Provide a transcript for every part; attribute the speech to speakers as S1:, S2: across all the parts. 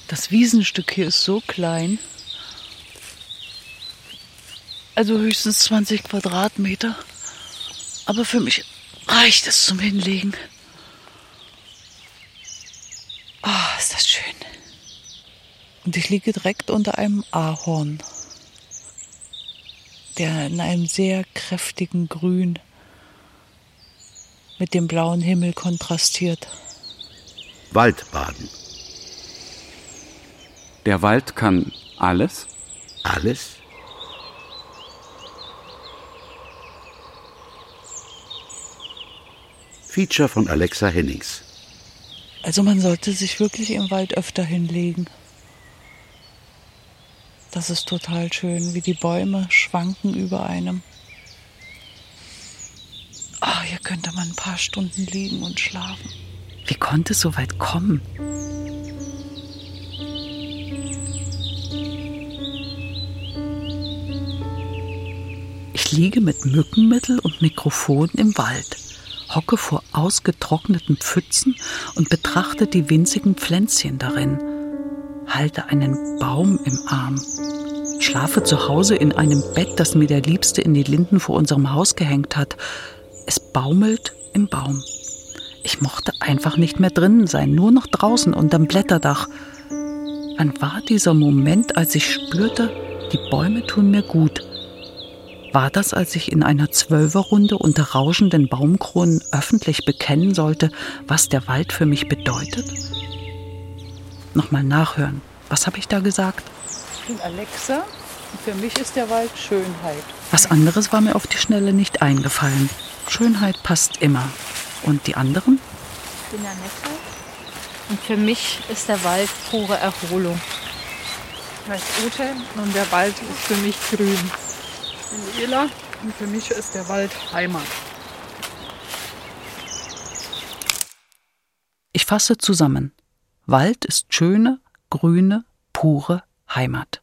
S1: Das Wiesenstück hier ist so klein. Also höchstens 20 Quadratmeter. Aber für mich reicht es zum Hinlegen. Oh, ist das schön. Und ich liege direkt unter einem Ahorn, der in einem sehr kräftigen Grün mit dem blauen Himmel kontrastiert.
S2: Waldbaden.
S3: Der Wald kann alles?
S2: Alles? Feature von Alexa Hennings.
S1: Also man sollte sich wirklich im Wald öfter hinlegen. Das ist total schön, wie die Bäume schwanken über einem. Ah, hier könnte man ein paar Stunden liegen und schlafen. Wie konnte es so weit kommen? Ich liege mit Mückenmittel und Mikrofon im Wald, hocke vor ausgetrockneten Pfützen und betrachte die winzigen Pflänzchen darin, halte einen Baum im Arm, schlafe zu Hause in einem Bett, das mir der Liebste in die Linden vor unserem Haus gehängt hat. Es baumelt im Baum. Ich mochte einfach nicht mehr drinnen sein, nur noch draußen unterm Blätterdach. Wann war dieser Moment, als ich spürte, die Bäume tun mir gut? War das, als ich in einer 12er-Runde unter rauschenden Baumkronen öffentlich bekennen sollte, was der Wald für mich bedeutet? Nochmal nachhören. Was habe ich da gesagt? Ich bin Alexa und für mich ist der Wald Schönheit. Was anderes war mir auf die Schnelle nicht eingefallen. Schönheit passt immer. Und die anderen?
S4: Ich bin Annette und für mich ist der Wald pure Erholung.
S5: Ich heiße Ute und der Wald ist für mich grün. Ich bin Ela und für mich ist der Wald Heimat.
S1: Ich fasse zusammen. Wald ist schöne, grüne, pure Heimat.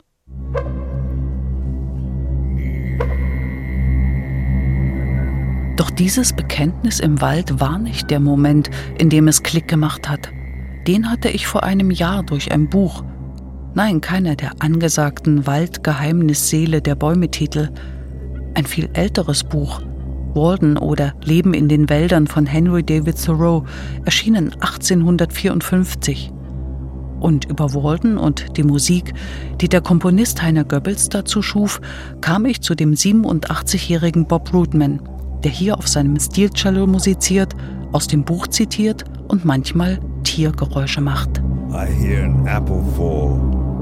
S1: Doch dieses Bekenntnis im Wald war nicht der Moment, in dem es Klick gemacht hat. Den hatte ich vor einem Jahr durch ein Buch. Nein, keiner der angesagten Waldgeheimnisseele der Bäume-Titel. Ein viel älteres Buch, Walden oder Leben in den Wäldern von Henry David Thoreau, erschienen 1854. Und über Walden und die Musik, die der Komponist Heiner Goebbels dazu schuf, kam ich zu dem 87-jährigen Bob Rootman, der hier auf seinem Steel-Cello musiziert, aus dem Buch zitiert und manchmal Tiergeräusche macht.
S6: I hear an apple fall.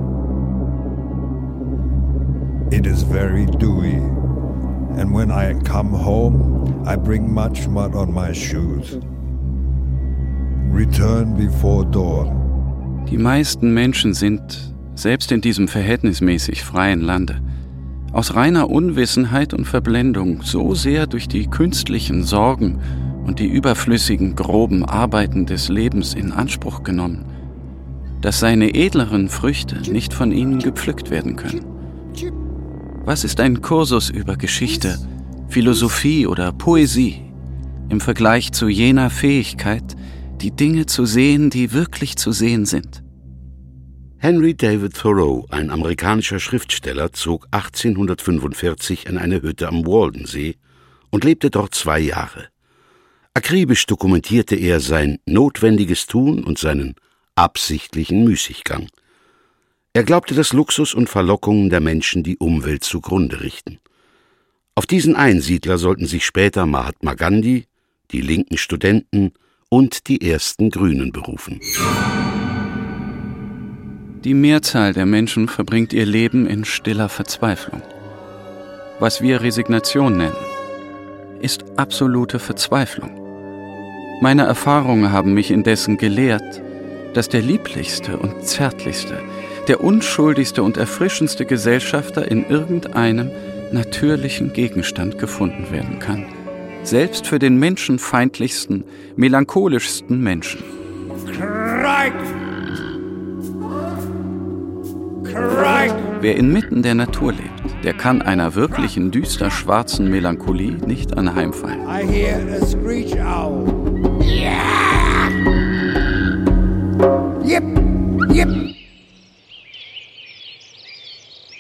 S6: It is very dewy, and when I come home, I bring much mud on my shoes. Return before dawn.
S3: Die meisten Menschen sind, selbst in diesem verhältnismäßig freien Lande, aus reiner Unwissenheit und Verblendung so sehr durch die künstlichen Sorgen und die überflüssigen, groben Arbeiten des Lebens in Anspruch genommen, dass seine edleren Früchte nicht von ihnen gepflückt werden können. Was ist ein Kursus über Geschichte, Philosophie oder Poesie im Vergleich zu jener Fähigkeit, die Dinge zu sehen, die wirklich zu sehen sind?
S2: Henry David Thoreau, ein amerikanischer Schriftsteller, zog 1845 in eine Hütte am Waldensee und lebte dort 2 Jahre. Akribisch dokumentierte er sein notwendiges Tun und seinen absichtlichen Müßiggang. Er glaubte, dass Luxus und Verlockungen der Menschen die Umwelt zugrunde richten. Auf diesen Einsiedler sollten sich später Mahatma Gandhi, die linken Studenten und die ersten Grünen berufen.
S3: Die Mehrzahl der Menschen verbringt ihr Leben in stiller Verzweiflung. Was wir Resignation nennen, ist absolute Verzweiflung. Meine Erfahrungen haben mich indessen gelehrt, dass der lieblichste und zärtlichste, der unschuldigste und erfrischendste Gesellschafter in irgendeinem natürlichen Gegenstand gefunden werden kann. Selbst für den menschenfeindlichsten, melancholischsten Menschen. Wer inmitten der Natur lebt, der kann einer wirklichen düster-schwarzen Melancholie nicht anheimfallen.
S6: I hear a screech owl.
S7: Yip, yip.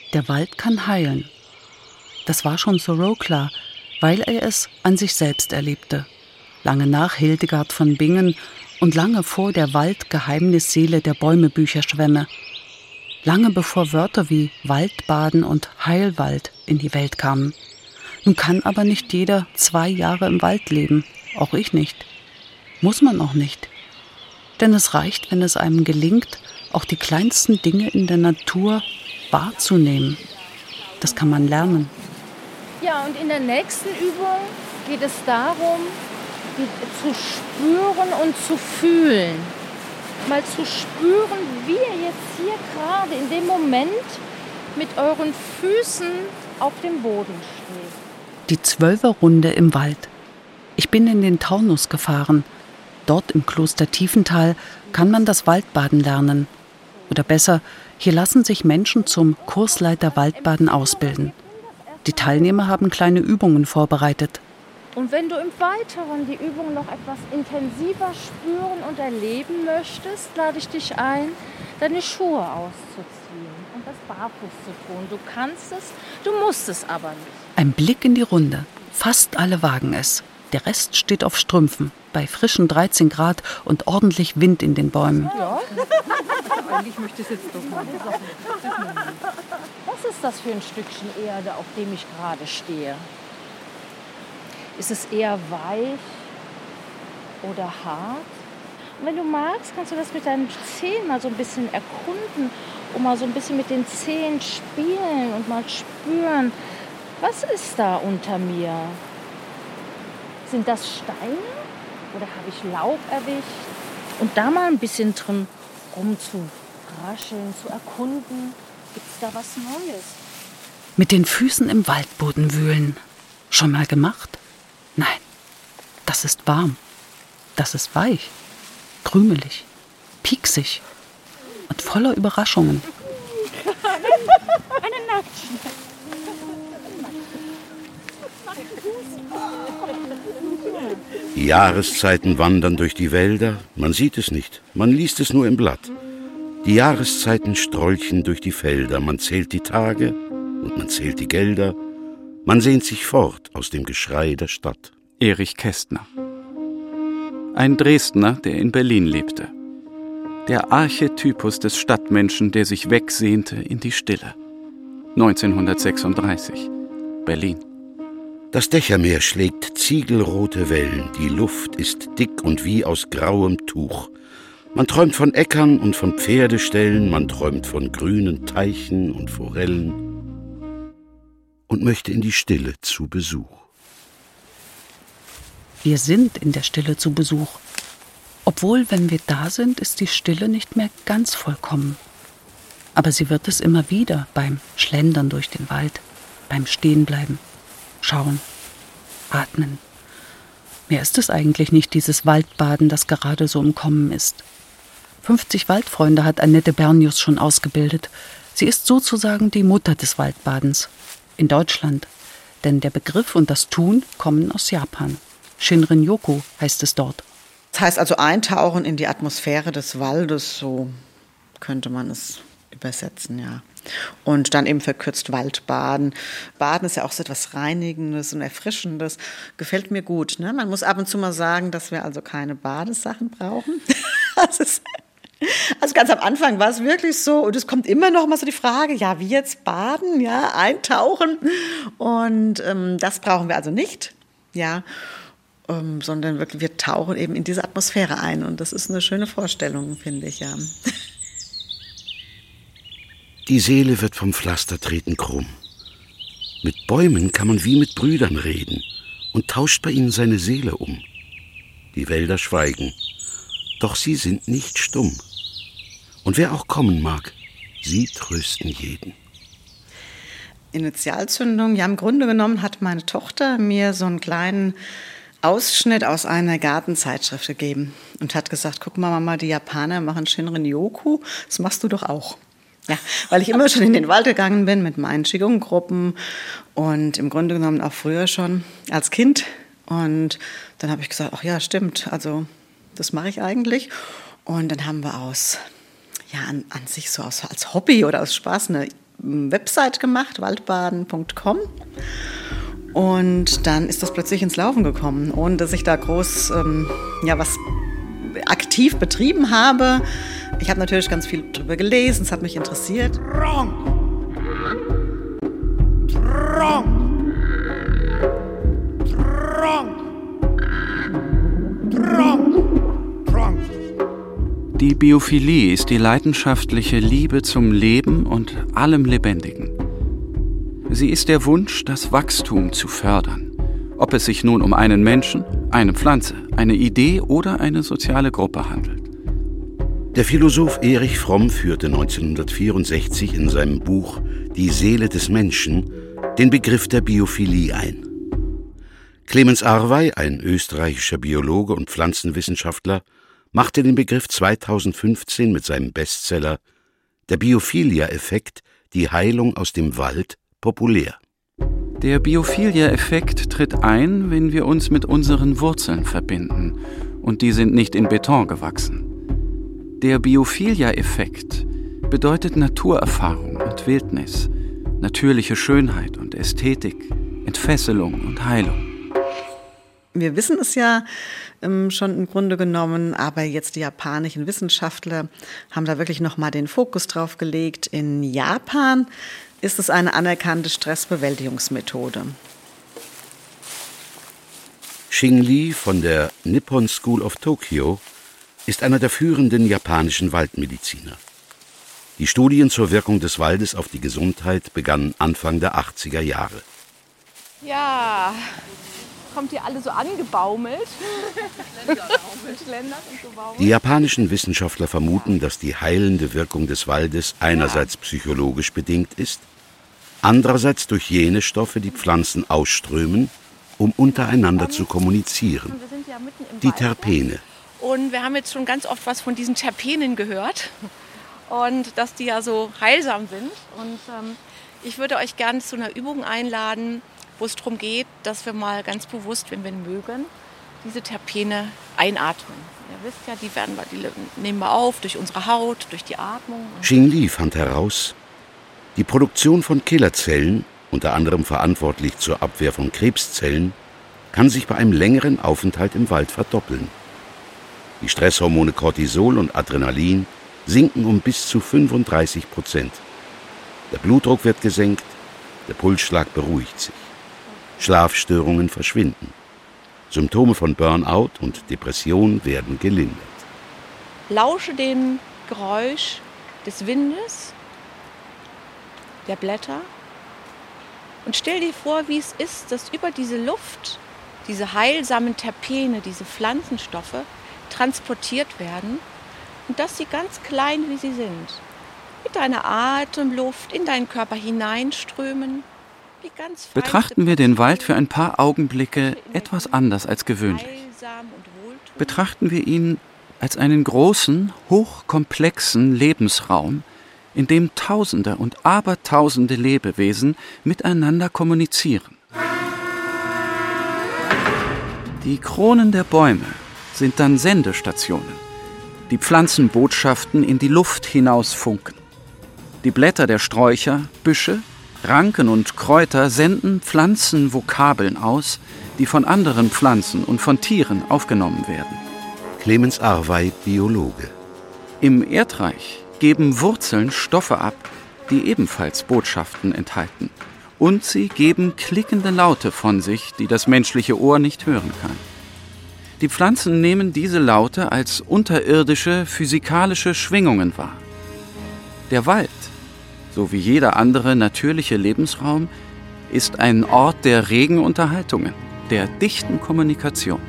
S1: der Wald kann heilen. Das war schon Thoreau klar, weil er es an sich selbst erlebte. Lange nach Hildegard von Bingen und lange vor der Wald-Geheimnisseele der Bäumebücher schwämme. Lange bevor Wörter wie Waldbaden und Heilwald in die Welt kamen. Nun kann aber nicht jeder 2 Jahre im Wald leben, auch ich nicht. Muss man auch nicht. Denn es reicht, wenn es einem gelingt, auch die kleinsten Dinge in der Natur wahrzunehmen. Das kann man lernen.
S4: Ja, und in der nächsten Übung geht es darum, zu spüren und zu fühlen. Mal zu spüren, wie ihr jetzt hier gerade in dem Moment mit euren Füßen auf dem Boden steht.
S1: Die 12er-Runde im Wald. Ich bin in den Taunus gefahren. Dort im Kloster Tiefenthal kann man das Waldbaden lernen. Oder besser, hier lassen sich Menschen zum Kursleiter Waldbaden ausbilden. Die Teilnehmer haben kleine Übungen vorbereitet.
S4: Und wenn du im Weiteren die Übung noch etwas intensiver spüren und erleben möchtest, lade ich dich ein, deine Schuhe auszuziehen und das barfuß zu tun. Du kannst es, du musst es aber nicht.
S1: Ein Blick in die Runde. Fast alle wagen es. Der Rest steht auf Strümpfen, bei frischen 13 Grad und ordentlich Wind in den Bäumen.
S5: Ja, eigentlich möchte ich es jetzt doch mal.
S4: Was ist das für ein Stückchen Erde, auf dem ich gerade stehe? Ist es eher weich oder hart? Und wenn du magst, kannst du das mit deinen Zehen mal so ein bisschen erkunden und mal so ein bisschen mit den Zehen spielen und mal spüren, was ist da unter mir? Sind das Steine oder habe ich Laub erwischt? Und da mal ein bisschen drin rumzurascheln, zu erkunden, gibt es da was Neues?
S1: Mit den Füßen im Waldboden wühlen. Schon mal gemacht? Nein, das ist warm. Das ist weich, krümelig, pieksig und voller Überraschungen.
S4: Eine Nacktschnecke.
S2: Die Jahreszeiten wandern durch die Wälder, man sieht es nicht, man liest es nur im Blatt. Die Jahreszeiten strolchen durch die Felder, man zählt die Tage und man zählt die Gelder, man sehnt sich fort aus dem Geschrei der Stadt.
S3: Erich Kästner. Ein Dresdner, der in Berlin lebte. Der Archetypus des Stadtmenschen, der sich wegsehnte in die Stille. 1936, Berlin.
S2: Das Dächermeer schlägt ziegelrote Wellen, die Luft ist dick und wie aus grauem Tuch. Man träumt von Äckern und von Pferdeställen, man träumt von grünen Teichen und Forellen und möchte in die Stille zu Besuch.
S1: Wir sind in der Stille zu Besuch. Obwohl, wenn wir da sind, ist die Stille nicht mehr ganz vollkommen. Aber sie wird es immer wieder beim Schlendern durch den Wald, beim Stehenbleiben, Schauen, Atmen. Mehr ist es eigentlich nicht, dieses Waldbaden, das gerade so im Kommen ist. 50 Waldfreunde hat Annette Bernius schon ausgebildet. Sie ist sozusagen die Mutter des Waldbadens. In Deutschland. Denn der Begriff und das Tun kommen aus Japan. Shinrin-yoku heißt es dort.
S7: Das heißt also eintauchen in die Atmosphäre des Waldes, so könnte man es übersetzen, ja. Und dann eben verkürzt Waldbaden. Baden ist ja auch so etwas Reinigendes und Erfrischendes. Gefällt mir gut, ne? Man muss ab und zu mal sagen, dass wir also keine Badesachen brauchen. Also ganz am Anfang war es wirklich so, und es kommt immer noch mal so die Frage, ja, wie jetzt baden, ja, eintauchen. Und das brauchen wir also nicht, ja, sondern wirklich, wir tauchen eben in diese Atmosphäre ein. Und das ist eine schöne Vorstellung, finde ich, ja.
S2: Die Seele wird vom Pflastertreten krumm. Mit Bäumen kann man wie mit Brüdern reden und tauscht bei ihnen seine Seele um. Die Wälder schweigen, doch sie sind nicht stumm. Und wer auch kommen mag, sie trösten jeden.
S7: Initialzündung, ja, im Grunde genommen hat meine Tochter mir so einen kleinen Ausschnitt aus einer Gartenzeitschrift gegeben und hat gesagt, guck mal Mama, die Japaner machen Shinrin-yoku, das machst du doch auch. Ja, weil ich immer schon in den Wald gegangen bin mit meinen Qigong-Gruppen und im Grunde genommen auch früher schon als Kind. Und dann habe ich gesagt, ach ja, stimmt, also das mache ich eigentlich. Und dann haben wir an sich so als Hobby oder aus Spaß eine Website gemacht, waldbaden.com. Und dann ist das plötzlich ins Laufen gekommen, ohne dass ich da groß was aktiv betrieben habe. Ich habe natürlich ganz viel darüber gelesen, es hat mich interessiert.
S3: Die Biophilie ist die leidenschaftliche Liebe zum Leben und allem Lebendigen. Sie ist der Wunsch, das Wachstum zu fördern, ob es sich nun um einen Menschen, eine Pflanze, eine Idee oder eine soziale Gruppe handelt.
S2: Der Philosoph Erich Fromm führte 1964 in seinem Buch »Die Seele des Menschen« den Begriff der Biophilie ein. Clemens Arwey, ein österreichischer Biologe und Pflanzenwissenschaftler, machte den Begriff 2015 mit seinem Bestseller »Der Biophilia-Effekt – Die Heilung aus dem Wald« populär.
S3: Der Biophilia-Effekt tritt ein, wenn wir uns mit unseren Wurzeln verbinden, und die sind nicht in Beton gewachsen. Der Biophilia-Effekt bedeutet Naturerfahrung und Wildnis, natürliche Schönheit und Ästhetik, Entfesselung und Heilung.
S7: Wir wissen es ja schon im Grunde genommen, aber jetzt die japanischen Wissenschaftler haben da wirklich nochmal den Fokus drauf gelegt. In Japan ist es eine anerkannte Stressbewältigungsmethode.
S2: Xing Li von der Nippon School of Tokyo ist einer der führenden japanischen Waldmediziner. Die Studien zur Wirkung des Waldes auf die Gesundheit begannen Anfang der 80er Jahre.
S4: Ja, kommt ihr alle so angebaumelt?
S2: Die japanischen Wissenschaftler vermuten, dass die heilende Wirkung des Waldes einerseits psychologisch bedingt ist, andererseits durch jene Stoffe, die Pflanzen ausströmen, um untereinander zu kommunizieren. Die Terpene.
S4: Und wir haben jetzt schon ganz oft was von diesen Terpenen gehört und dass die ja so heilsam sind. Und ich würde euch gerne zu einer Übung einladen, wo es darum geht, dass wir mal ganz bewusst, wenn wir mögen, diese Terpene einatmen. Ihr wisst ja, die nehmen wir auf durch unsere Haut, durch die Atmung.
S2: Xing Li fand heraus, die Produktion von Killerzellen, unter anderem verantwortlich zur Abwehr von Krebszellen, kann sich bei einem längeren Aufenthalt im Wald verdoppeln. Die Stresshormone Cortisol und Adrenalin sinken um bis zu 35%. Der Blutdruck wird gesenkt, der Pulsschlag beruhigt sich. Schlafstörungen verschwinden. Symptome von Burnout und Depression werden gelindert.
S4: Lausche dem Geräusch des Windes, der Blätter und stell dir vor, wie es ist, dass über diese Luft diese heilsamen Terpene, diese Pflanzenstoffe transportiert werden und dass sie ganz klein, wie sie sind, mit deiner Atemluft in deinen Körper hineinströmen.
S3: Betrachten wir den Wald für ein paar Augenblicke etwas anders als gewöhnlich. Betrachten wir ihn als einen großen, hochkomplexen Lebensraum, in dem Tausende und Abertausende Lebewesen miteinander kommunizieren. Die Kronen der Bäume sind dann Sendestationen, die Pflanzenbotschaften in die Luft hinaus funken. Die Blätter der Sträucher, Büsche, Ranken und Kräuter senden Pflanzenvokabeln aus, die von anderen Pflanzen und von Tieren aufgenommen werden.
S2: Clemens Arwey, Biologe.
S3: Im Erdreich geben Wurzeln Stoffe ab, die ebenfalls Botschaften enthalten. Und sie geben klickende Laute von sich, die das menschliche Ohr nicht hören kann. Die Pflanzen nehmen diese Laute als unterirdische, physikalische Schwingungen wahr. Der Wald, so wie jeder andere natürliche Lebensraum, ist ein Ort der regen Unterhaltungen, der dichten Kommunikation.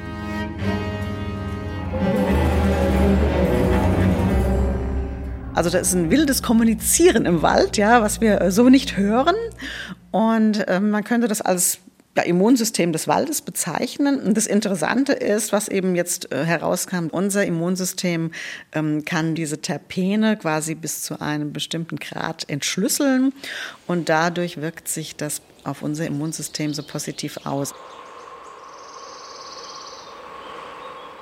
S7: Also da ist ein wildes Kommunizieren im Wald, ja, was wir so nicht hören. Und man könnte das als Immunsystem des Waldes bezeichnen. Und das Interessante ist, was eben jetzt herauskam, unser Immunsystem kann diese Terpene quasi bis zu einem bestimmten Grad entschlüsseln. Und dadurch wirkt sich das auf unser Immunsystem so positiv aus.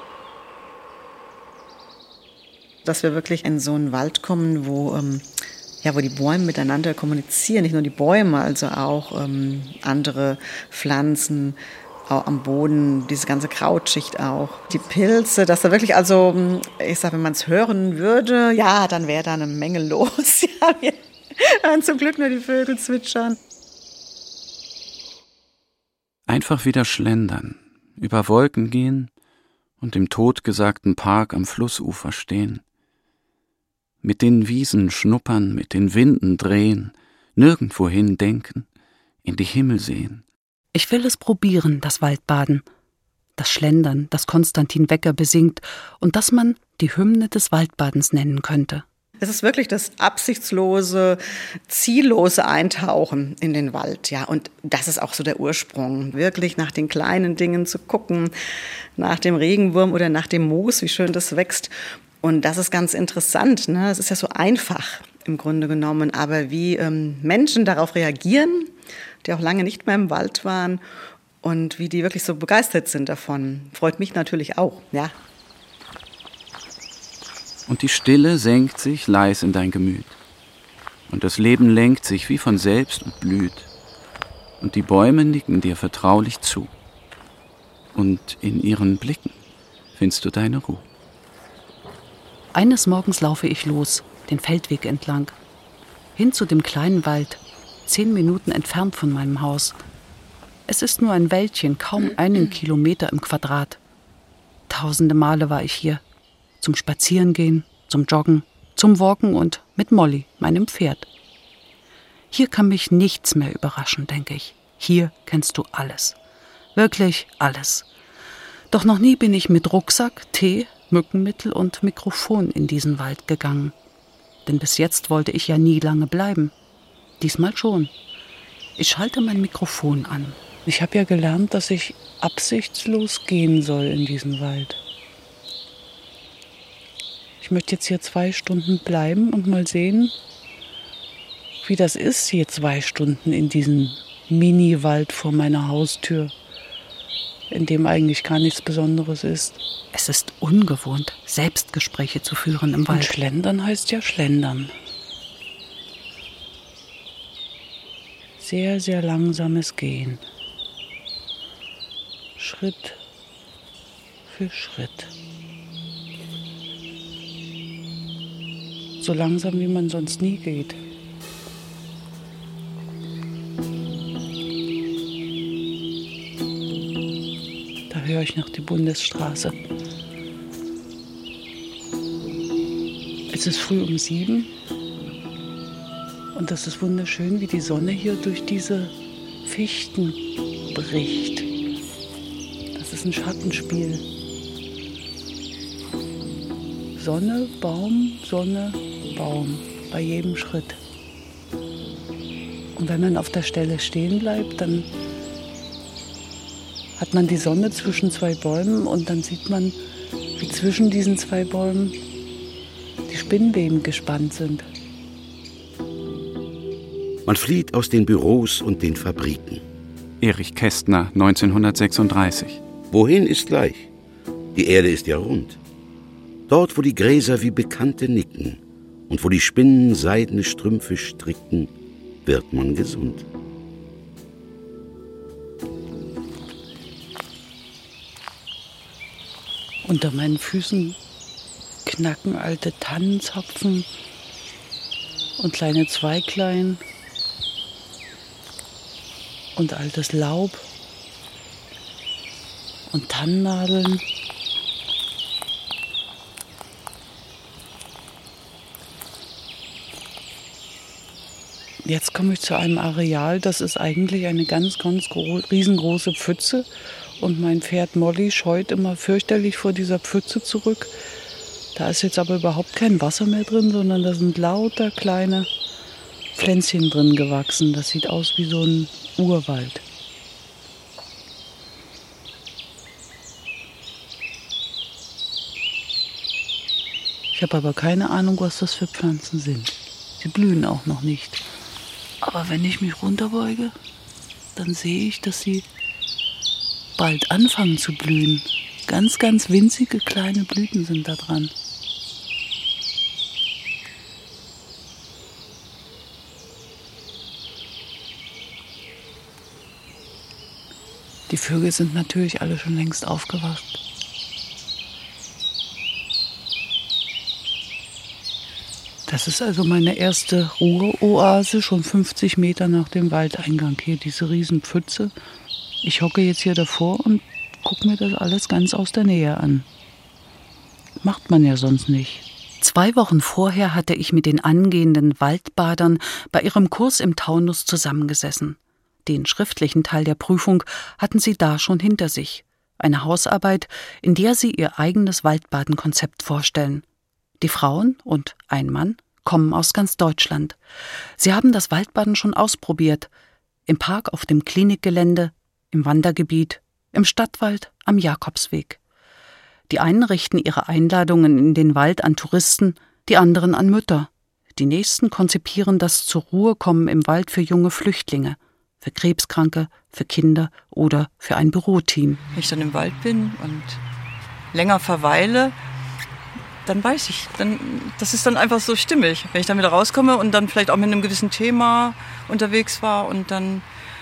S7: Dass wir wirklich in so einen Wald kommen, wo ja, wo die Bäume miteinander kommunizieren. Nicht nur die Bäume, also auch andere Pflanzen, auch am Boden, diese ganze Krautschicht auch. Die Pilze, dass da wirklich, also ich sage, wenn man es hören würde, ja, dann wäre da eine Menge los. Ja, wir hören zum Glück nur die Vögel zwitschern.
S3: Einfach wieder schlendern, über Wolken gehen und im totgesagten Park am Flussufer stehen. Mit den Wiesen schnuppern, mit den Winden drehen, nirgendwohin denken, in die Himmel sehen.
S1: Ich will es probieren, das Waldbaden, das Schlendern, das Konstantin Wecker besingt und das man die Hymne des Waldbadens nennen könnte.
S7: Es ist wirklich das absichtslose, ziellose Eintauchen in den Wald, ja. Und das ist auch so der Ursprung, wirklich nach den kleinen Dingen zu gucken, nach dem Regenwurm oder nach dem Moos, wie schön das wächst. Und das ist ganz interessant, ne? Es ist ja so einfach im Grunde genommen, aber wie Menschen darauf reagieren, die auch lange nicht mehr im Wald waren und wie die wirklich so begeistert sind davon, freut mich natürlich auch, ja.
S3: Und die Stille senkt sich leis in dein Gemüt. Und das Leben lenkt sich wie von selbst und blüht. Und die Bäume nicken dir vertraulich zu. Und in ihren Blicken findest du deine Ruhe.
S1: Eines Morgens laufe ich los, den Feldweg entlang, hin zu dem kleinen Wald, 10 Minuten entfernt von meinem Haus. Es ist nur ein Wäldchen, kaum 1 Kilometer im Quadrat. Tausende Male war ich hier. Zum Spazierengehen, zum Joggen, zum Walken und mit Molly, meinem Pferd. Hier kann mich nichts mehr überraschen, denke ich. Hier kennst du alles. Wirklich alles. Doch noch nie bin ich mit Rucksack, Tee, Mückenmittel und Mikrofon in diesen Wald gegangen. Denn bis jetzt wollte ich ja nie lange bleiben. Diesmal schon. Ich schalte mein Mikrofon an. Ich habe ja gelernt, dass ich absichtslos gehen soll in diesen Wald. Ich möchte jetzt hier 2 Stunden bleiben und mal sehen, wie das ist, hier 2 Stunden in diesem Mini-Wald vor meiner Haustür, in dem eigentlich gar nichts Besonderes ist. Es ist ungewohnt, Selbstgespräche zu führen im Wald. Und schlendern heißt ja schlendern. Sehr, sehr langsames Gehen. Schritt für Schritt. So langsam, wie man sonst nie geht. Da höre ich noch die Bundesstraße. Es ist früh um 7 und das ist wunderschön, wie die Sonne hier durch diese Fichten bricht. Das ist ein Schattenspiel. Sonne, Baum, bei jedem Schritt. Und wenn man auf der Stelle stehen bleibt, dann hat man die Sonne zwischen 2 Bäumen und dann sieht man, wie zwischen diesen 2 Bäumen die Spinnweben gespannt sind.
S2: Man flieht aus den Büros und den Fabriken.
S3: Erich Kästner, 1936.
S2: Wohin ist gleich? Die Erde ist ja rund. Dort, wo die Gräser wie Bekannte nicken und wo die Spinnen seidene Strümpfe stricken, wird man gesund.
S1: Unter meinen Füßen knacken alte Tannenzapfen und kleine Zweiglein und altes Laub und Tannennadeln. Jetzt komme ich zu einem Areal, das ist eigentlich eine ganz riesengroße Pfütze. Und mein Pferd Molly scheut immer fürchterlich vor dieser Pfütze zurück. Da ist jetzt aber überhaupt kein Wasser mehr drin, sondern da sind lauter kleine Pflänzchen drin gewachsen. Das sieht aus wie so ein Urwald. Ich habe aber keine Ahnung, was das für Pflanzen sind. Sie blühen auch noch nicht. Aber wenn ich mich runterbeuge, dann sehe ich, dass sie bald anfangen zu blühen. Ganz, ganz winzige kleine Blüten sind da dran. Die Vögel sind natürlich alle schon längst aufgewacht. Das ist also meine erste Ruheoase, schon 50 Meter nach dem Waldeingang. Hier diese Riesenpfütze. Ich hocke jetzt hier davor und gucke mir das alles ganz aus der Nähe an. Macht man ja sonst nicht. 2 Wochen vorher hatte ich mit den angehenden Waldbadern bei ihrem Kurs im Taunus zusammengesessen. Den schriftlichen Teil der Prüfung hatten sie da schon hinter sich. Eine Hausarbeit, in der sie ihr eigenes Waldbadenkonzept vorstellen. Die Frauen und ein Mann kommen aus ganz Deutschland. Sie haben das Waldbaden schon ausprobiert. Im Park auf dem Klinikgelände, im Wandergebiet, im Stadtwald, am Jakobsweg. Die einen richten ihre Einladungen in den Wald an Touristen, die anderen an Mütter. Die nächsten konzipieren das Zur-Ruhe-Kommen im Wald für junge Flüchtlinge, für Krebskranke, für Kinder oder für ein Büroteam.
S8: Wenn ich dann im Wald bin und länger verweile, dann weiß ich, das ist dann einfach so stimmig. Wenn ich dann wieder rauskomme und dann vielleicht auch mit einem gewissen Thema unterwegs war und dann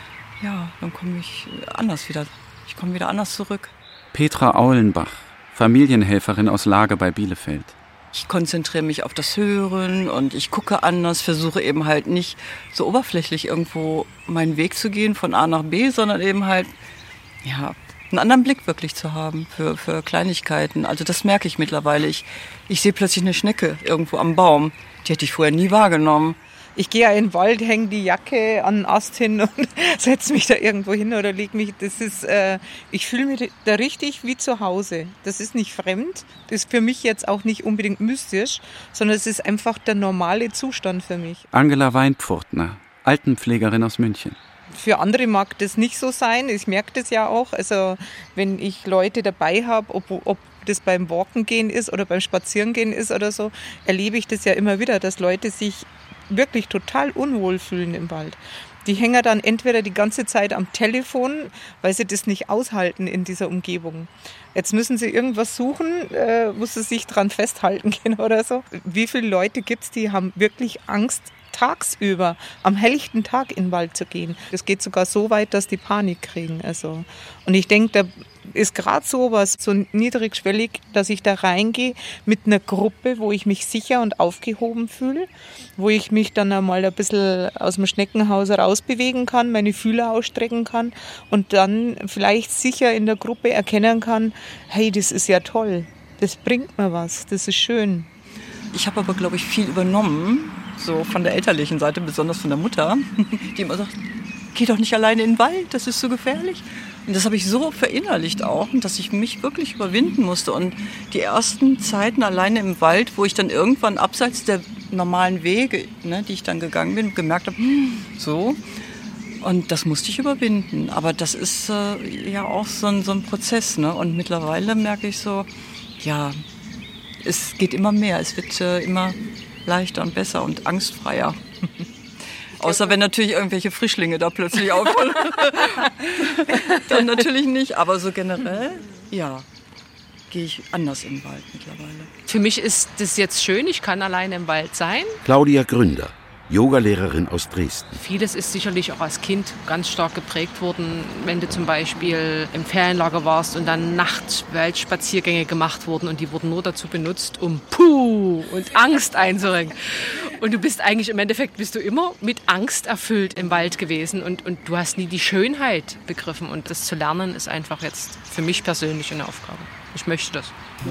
S8: komme ich anders wieder. Ich komme wieder anders zurück.
S3: Petra Aulenbach, Familienhelferin aus Lage bei Bielefeld.
S8: Ich konzentriere mich auf das Hören und ich gucke anders, versuche eben halt nicht so oberflächlich irgendwo meinen Weg zu gehen von A nach B, sondern eben halt, einen anderen Blick wirklich zu haben für Kleinigkeiten. Also das merke ich mittlerweile. Ich sehe plötzlich eine Schnecke irgendwo am Baum. Die hätte ich vorher nie wahrgenommen.
S5: Ich gehe ja in den Wald, hänge die Jacke an den Ast hin und setze mich da irgendwo hin oder lege mich. Ich fühle mich da richtig wie zu Hause. Das ist nicht fremd. Das ist für mich jetzt auch nicht unbedingt mystisch, sondern es ist einfach der normale Zustand für mich.
S3: Angela Weinpfurtner, Altenpflegerin aus München.
S5: Für andere mag das nicht so sein. Ich merke das ja auch. Also wenn ich Leute dabei habe, ob das beim Walken gehen ist oder beim Spazierengehen ist oder so, erlebe ich das ja immer wieder, dass Leute sich wirklich total unwohl fühlen im Wald. Die hängen dann entweder die ganze Zeit am Telefon, weil sie das nicht aushalten in dieser Umgebung. Jetzt müssen sie irgendwas suchen, wo sie sich dran festhalten können oder so. Wie viele Leute gibt es, die haben wirklich Angst, tagsüber, am helllichten Tag in den Wald zu gehen. Das geht sogar so weit, dass die Panik kriegen. Also. Und ich denke, da ist gerade sowas so niedrigschwellig, dass ich da reingehe mit einer Gruppe, wo ich mich sicher und aufgehoben fühle, wo ich mich dann einmal ein bisschen aus dem Schneckenhaus rausbewegen kann, meine Fühler ausstrecken kann und dann vielleicht sicher in der Gruppe erkennen kann, hey, das ist ja toll, das bringt mir was, das ist schön.
S8: Ich habe aber, glaube ich, viel übernommen, so von der elterlichen Seite, besonders von der Mutter, die immer sagt, geh doch nicht alleine in den Wald, das ist so gefährlich. Und das habe ich so verinnerlicht auch, dass ich mich wirklich überwinden musste. Und die ersten Zeiten alleine im Wald, wo ich dann irgendwann abseits der normalen Wege, die ich dann gegangen bin, gemerkt habe, so. Und das musste ich überwinden. Aber das ist ja auch so ein Prozess. Ne? Und mittlerweile merke ich so, ja, es geht immer mehr. Es wird immer leichter und besser und angstfreier. Außer wenn natürlich irgendwelche Frischlinge da plötzlich aufholen. Dann natürlich nicht. Aber so generell, gehe ich anders in den Wald mittlerweile.
S9: Für mich ist das jetzt schön. Ich kann alleine im Wald sein.
S2: Claudia Gründer, Yogalehrerin aus Dresden.
S9: Vieles ist sicherlich auch als Kind ganz stark geprägt worden, wenn du zum Beispiel im Ferienlager warst und dann Nachtwaldspaziergänge gemacht wurden und die wurden nur dazu benutzt, um und Angst einzurengen. Und du bist eigentlich, im Endeffekt bist du immer mit Angst erfüllt im Wald gewesen und du hast nie die Schönheit begriffen. Und das zu lernen ist einfach jetzt für mich persönlich eine Aufgabe. Ich möchte das.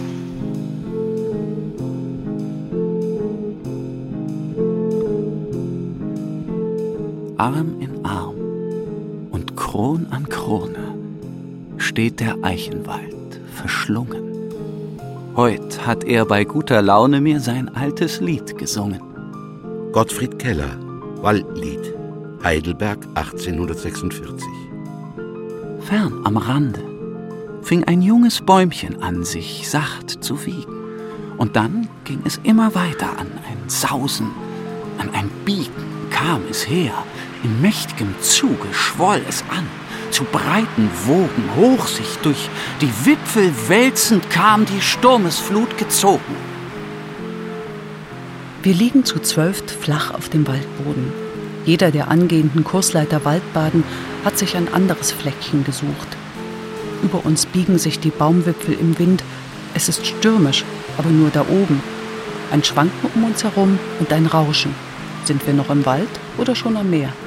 S3: Arm in Arm und Kron an Krone steht der Eichenwald verschlungen. Heut hat er bei guter Laune mir sein altes Lied gesungen.
S2: Gottfried Keller, Waldlied, Heidelberg 1846.
S3: Fern am Rande fing ein junges Bäumchen an, sich sacht zu wiegen. Und dann ging es immer weiter an ein Sausen, an ein Biegen kam es her. In mächtigem Zuge schwoll es an. Zu breiten Wogen hoch sich durch die Wipfel wälzend kam die Sturmesflut gezogen.
S1: Wir liegen zu 12 flach auf dem Waldboden. Jeder der angehenden Kursleiter Waldbaden hat sich ein anderes Fleckchen gesucht. Über uns biegen sich die Baumwipfel im Wind. Es ist stürmisch, aber nur da oben. Ein Schwanken um uns herum und ein Rauschen. Sind wir noch im Wald oder schon am Meer?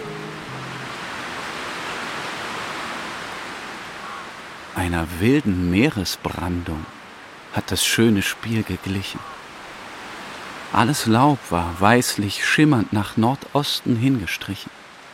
S3: Einer wilden Meeresbrandung hat das schöne Spiel geglichen. Alles Laub war weißlich schimmernd nach Nordosten hingestrichen.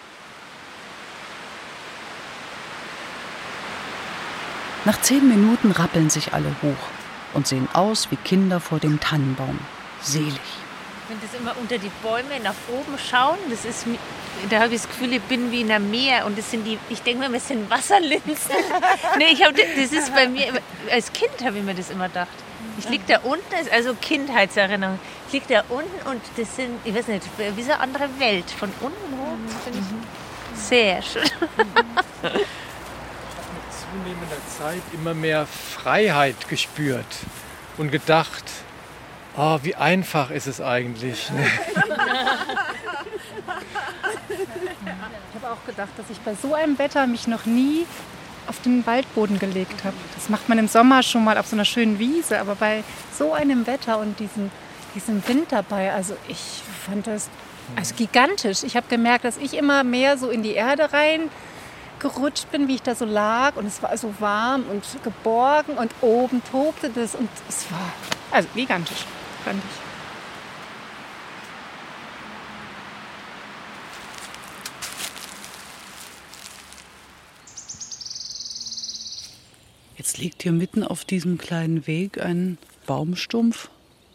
S1: Nach 10 Minuten rappeln sich alle hoch und sehen aus wie Kinder vor dem Tannenbaum. Selig.
S4: Wenn das immer unter die Bäume nach oben schauen, da habe ich das Gefühl, ich bin wie in einem Meer und das sind ich denke mir, das sind Wasserlinsen. Nee, das ist bei mir, als Kind habe ich mir das immer gedacht. Ich liege da unten, also Kindheitserinnerung, ich liege da unten und das sind, ich weiß nicht, wie so eine andere Welt. Von unten hoch, finde ich sehr schön.
S10: Mit zunehmender Zeit immer mehr Freiheit gespürt und gedacht, oh, wie einfach ist es eigentlich.
S11: Ich habe auch gedacht, dass ich bei so einem Wetter mich noch nie auf den Waldboden gelegt habe. Das macht man im Sommer schon mal auf so einer schönen Wiese, aber bei so einem Wetter und diesem Wind dabei, also ich fand das gigantisch. Ich habe gemerkt, dass ich immer mehr so in die Erde rein gerutscht bin, wie ich da so lag und es war so warm und geborgen und oben tobte das und es war also gigantisch, fand ich.
S1: Jetzt liegt hier mitten auf diesem kleinen Weg ein Baumstumpf.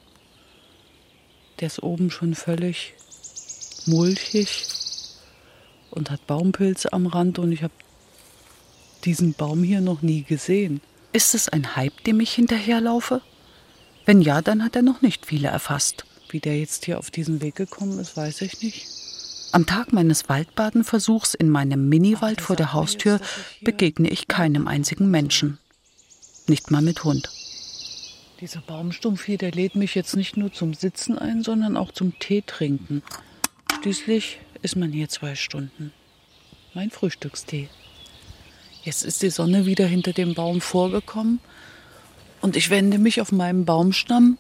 S1: Der ist oben schon völlig mulchig und hat Baumpilze am Rand und ich habe diesen Baum hier noch nie gesehen. Ist es ein Hype, dem ich hinterherlaufe? Wenn ja, dann hat er noch nicht viele erfasst. Wie der jetzt hier auf diesen Weg gekommen ist, weiß ich nicht. Am Tag meines Waldbadenversuchs in meinem Miniwald vor der Haustür begegne ich keinem einzigen Menschen. Nicht mal mit Hund. Dieser Baumstumpf hier, der lädt mich jetzt nicht nur zum Sitzen ein, sondern auch zum Tee trinken. Schließlich ist man hier 2 Stunden. Mein Frühstückstee. Jetzt ist die Sonne wieder hinter dem Baum vorgekommen und ich wende mich auf meinem Baumstamm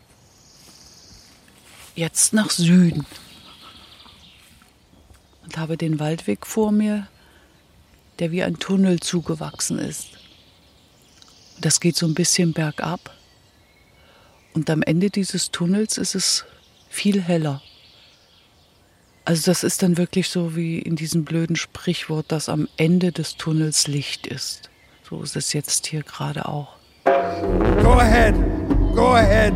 S1: jetzt nach Süden und habe den Waldweg vor mir, der wie ein Tunnel zugewachsen ist. Das geht so ein bisschen bergab und am Ende dieses Tunnels ist es viel heller. Also das ist dann wirklich so wie in diesem blöden Sprichwort, dass am Ende des Tunnels Licht ist. So ist es jetzt hier gerade auch.
S6: Go ahead, go ahead.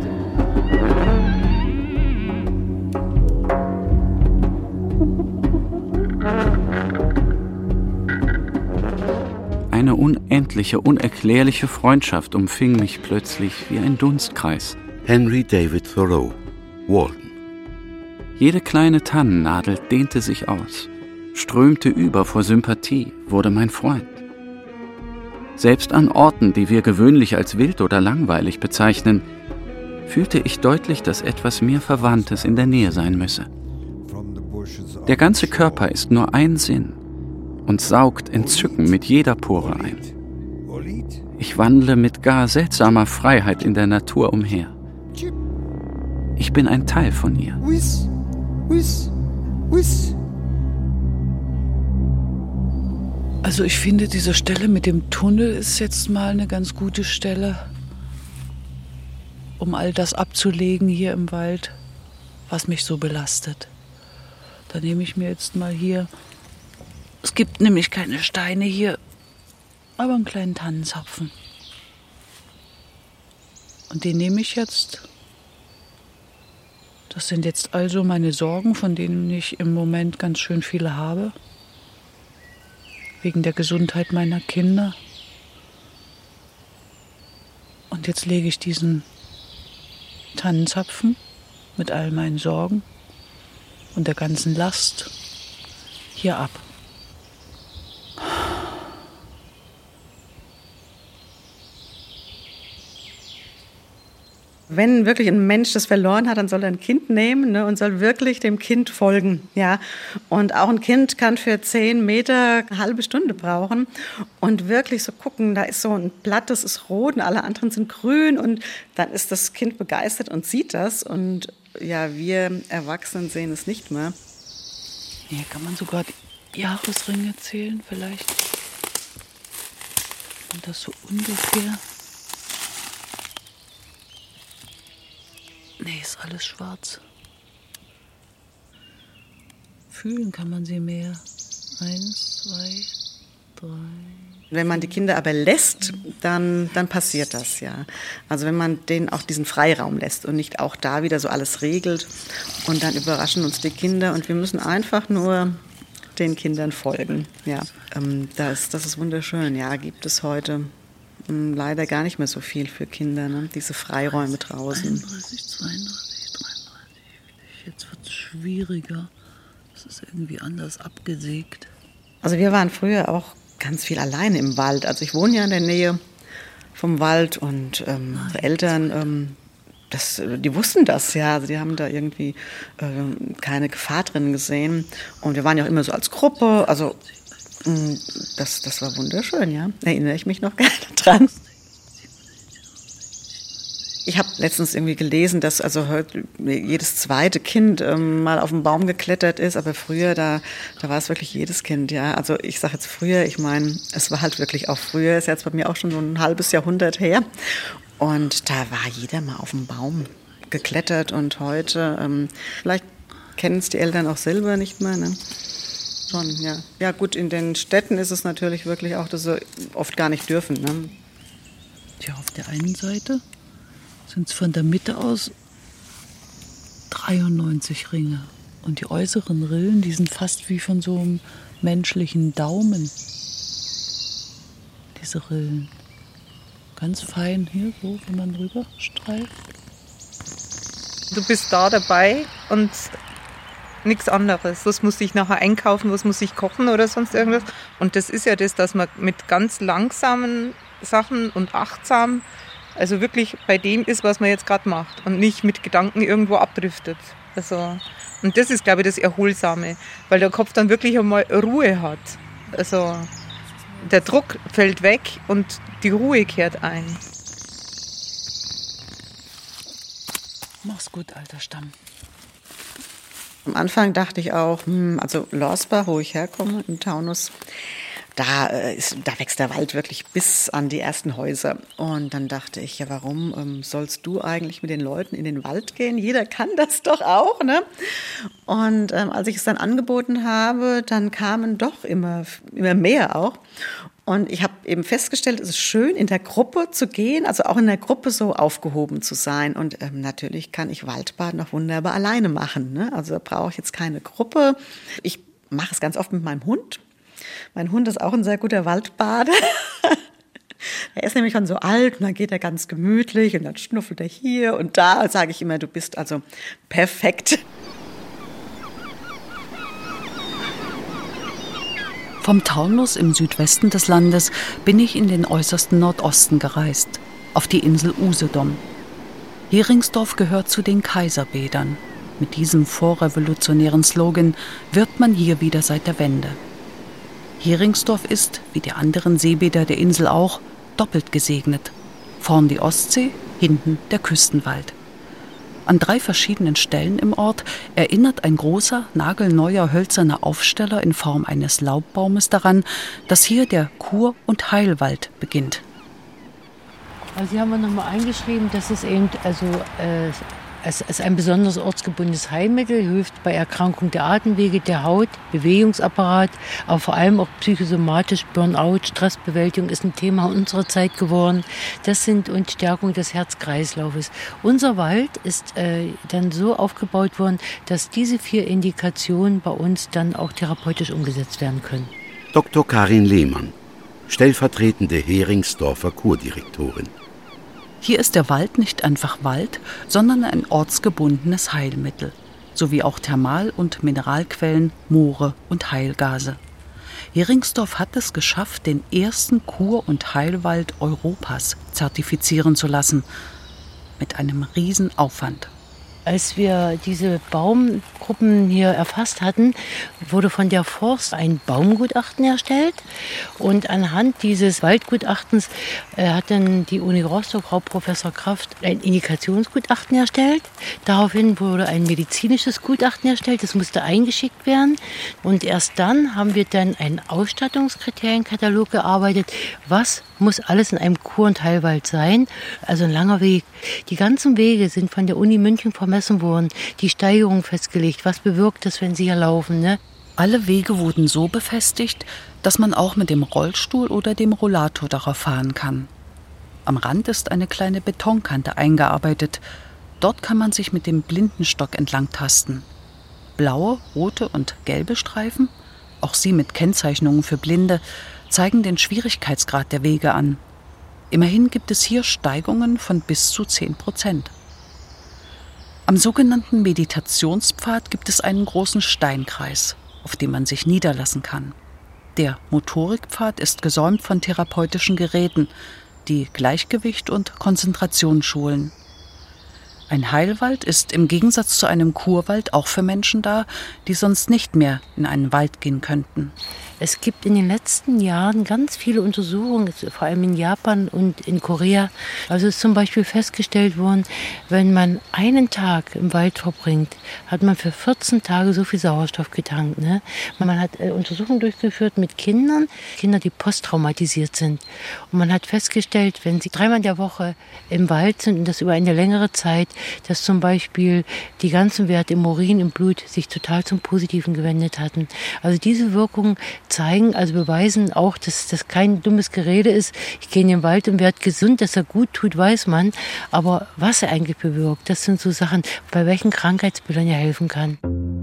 S3: Eine unendliche, unerklärliche Freundschaft umfing mich plötzlich wie ein Dunstkreis.
S2: Henry David Thoreau, Walden.
S3: Jede kleine Tannennadel dehnte sich aus, strömte über vor Sympathie, wurde mein Freund. Selbst an Orten, die wir gewöhnlich als wild oder langweilig bezeichnen, fühlte ich deutlich, dass etwas mir Verwandtes in der Nähe sein müsse. Der ganze Körper ist nur ein Sinn und saugt Entzücken mit jeder Pore ein. Ich wandle mit gar seltsamer Freiheit in der Natur umher. Ich bin ein Teil von ihr.
S1: Also ich finde, diese Stelle mit dem Tunnel ist jetzt mal eine ganz gute Stelle, um all das abzulegen hier im Wald, was mich so belastet. Da nehme ich mir jetzt mal hier, es gibt nämlich keine Steine hier, aber einen kleinen Tannenzapfen. Und den nehme ich jetzt. Das sind jetzt also meine Sorgen, von denen ich im Moment ganz schön viele habe. Wegen der Gesundheit meiner Kinder. Und jetzt lege ich diesen Tannenzapfen mit all meinen Sorgen und der ganzen Last hier ab.
S7: Wenn wirklich ein Mensch das verloren hat, dann soll er ein Kind nehmen, ne, und soll wirklich dem Kind folgen. Ja. Und auch ein Kind kann für 10 Meter eine halbe Stunde brauchen und wirklich so gucken, da ist so ein Blatt, das ist rot und alle anderen sind grün und dann ist das Kind begeistert und sieht das und ja, wir Erwachsenen sehen es nicht mehr.
S1: Hier kann man sogar die Jahresringe zählen vielleicht. Und das so ungefähr. Nee, ist alles schwarz. Fühlen kann man sie mehr. 1, 2, 3.
S7: Wenn man die Kinder aber lässt, dann passiert das, ja. Also wenn man denen auch diesen Freiraum lässt und nicht auch da wieder so alles regelt und dann überraschen uns die Kinder und wir müssen einfach nur den Kindern folgen. Ja, das ist wunderschön. Ja, gibt es heute leider gar nicht mehr so viel für Kinder, ne? Diese Freiräume draußen.
S1: 31, 32, 33. Jetzt wird es schwieriger. Es ist irgendwie anders abgesägt.
S7: Also wir waren früher auch ganz viel alleine im Wald. Also ich wohne ja in der Nähe vom Wald und unsere Eltern, die wussten das, ja. Also die haben da irgendwie keine Gefahr drin gesehen. Und wir waren ja auch immer so als Gruppe. Also das war wunderschön, ja. Erinnere ich mich noch gerne dran. Ich habe letztens irgendwie gelesen, dass also heute jedes zweite Kind mal auf den Baum geklettert ist, aber früher, da war es wirklich jedes Kind, ja. Also ich sage jetzt früher, ich meine, es war halt wirklich auch früher, ist jetzt bei mir auch schon so ein halbes Jahrhundert her. Und da war jeder mal auf dem Baum geklettert und heute, vielleicht kennen es die Eltern auch selber nicht mehr, ne? Schon, ja. Ja gut, in den Städten ist es natürlich wirklich auch, dass sie oft gar nicht dürfen, ne?
S1: Tja, auf der einen Seite sind es von der Mitte aus 93 Ringe. Und die äußeren Rillen, die sind fast wie von so einem menschlichen Daumen. Diese Rillen. Ganz fein hier, so, wenn man rüber streift.
S5: Du bist da dabei und nichts anderes. Was muss ich nachher einkaufen, was muss ich kochen oder sonst irgendwas. Und das ist ja das, dass man mit ganz langsamen Sachen und achtsam, also wirklich bei dem ist, was man jetzt gerade macht und nicht mit Gedanken irgendwo abdriftet. Also, und das ist, glaube ich, das Erholsame, weil der Kopf dann wirklich einmal Ruhe hat. Also der Druck fällt weg und die Ruhe kehrt ein.
S1: Mach's gut, alter Stamm.
S7: Am Anfang dachte ich auch, also Lorsbach, wo ich herkomme, im Taunus, da wächst der Wald wirklich bis an die ersten Häuser. Und dann dachte ich, ja, warum sollst du eigentlich mit den Leuten in den Wald gehen? Jeder kann das doch auch, ne? Und als ich es dann angeboten habe, dann kamen doch immer mehr auch. Und ich habe eben festgestellt, es ist schön, in der Gruppe zu gehen, also auch in der Gruppe so aufgehoben zu sein. Und natürlich kann ich Waldbaden auch wunderbar alleine machen, ne? Also da brauche ich jetzt keine Gruppe. Ich mache es ganz oft mit meinem Hund. Mein Hund ist auch ein sehr guter Waldbader. Er ist nämlich schon so alt und dann geht er ganz gemütlich und dann schnuffelt er hier und da. Sage ich immer, du bist also perfekt.
S1: Vom Taunus im Südwesten des Landes bin ich in den äußersten Nordosten gereist, auf die Insel Usedom. Heringsdorf gehört zu den Kaiserbädern. Mit diesem vorrevolutionären Slogan wirbt man hier wieder seit der Wende. Heringsdorf ist, wie die anderen Seebäder der Insel auch, doppelt gesegnet. Vorn die Ostsee, hinten der Küstenwald. An 3 verschiedenen Stellen im Ort erinnert ein großer, nagelneuer hölzerner Aufsteller in Form eines Laubbaumes daran, dass hier der Kur- und Heilwald beginnt.
S12: Also hier haben wir nochmal eingeschrieben, dass es eben es ist ein besonders ortsgebundenes Heilmittel, hilft bei Erkrankung der Atemwege, der Haut, Bewegungsapparat, aber vor allem auch psychosomatisch, Burnout, Stressbewältigung ist ein Thema unserer Zeit geworden. Und Stärkung des Herz-Kreislaufes. Unser Wald ist dann so aufgebaut worden, dass diese 4 Indikationen bei uns dann auch therapeutisch umgesetzt werden können.
S2: Dr. Karin Lehmann, stellvertretende Heringsdorfer Kurdirektorin.
S1: Hier ist der Wald nicht einfach Wald, sondern ein ortsgebundenes Heilmittel, sowie auch Thermal- und Mineralquellen, Moore und Heilgase. Heringsdorf hat es geschafft, den ersten Kur- und Heilwald Europas zertifizieren zu lassen. mit einem Riesenaufwand.
S12: Als wir diese Baumgruppen hier erfasst hatten, wurde von der Forst ein Baumgutachten erstellt. Und anhand dieses Waldgutachtens hat dann die Uni Rostock, Frau Professor Kraft, ein Indikationsgutachten erstellt. Daraufhin wurde ein medizinisches Gutachten erstellt. Das musste eingeschickt werden. Und erst dann haben wir dann einen Ausstattungskriterienkatalog gearbeitet. Was muss alles in einem Kur- und Heilwald sein? Also ein langer Weg. Die ganzen Wege sind von der Uni München vermessen worden. Die Steigerung festgelegt. Was bewirkt das, wenn sie hier laufen, ne?
S1: Alle Wege wurden so befestigt, dass man auch mit dem Rollstuhl oder dem Rollator darauf fahren kann. Am Rand ist eine kleine Betonkante eingearbeitet. Dort kann man sich mit dem Blindenstock entlang tasten. Blaue, rote und gelbe Streifen, auch sie mit Kennzeichnungen für Blinde, zeigen den Schwierigkeitsgrad der Wege an. Immerhin gibt es hier Steigungen von bis zu 10%. Am sogenannten Meditationspfad gibt es einen großen Steinkreis, auf dem man sich niederlassen kann. Der Motorikpfad ist gesäumt von therapeutischen Geräten, die Gleichgewicht und Konzentration schulen. Ein Heilwald ist im Gegensatz zu einem Kurwald auch für Menschen da, die sonst nicht mehr in einen Wald gehen könnten.
S12: Es gibt in den letzten Jahren ganz viele Untersuchungen, vor allem in Japan und in Korea. Also ist zum Beispiel festgestellt worden, wenn man einen Tag im Wald verbringt, hat man für 14 Tage so viel Sauerstoff getankt. Ne? Man hat Untersuchungen durchgeführt mit Kindern, die posttraumatisiert sind. Und man hat festgestellt, wenn sie 3-mal in der Woche im Wald sind und das über eine längere Zeit, dass zum Beispiel die ganzen Werte im Urin, im Blut sich total zum Positiven gewendet hatten. Also diese Wirkung zeigen, also beweisen auch, dass das kein dummes Gerede ist. Ich gehe in den Wald und werde gesund, dass er gut tut, weiß man. Aber was er eigentlich bewirkt, das sind so Sachen, bei welchen Krankheitsbildern er helfen kann.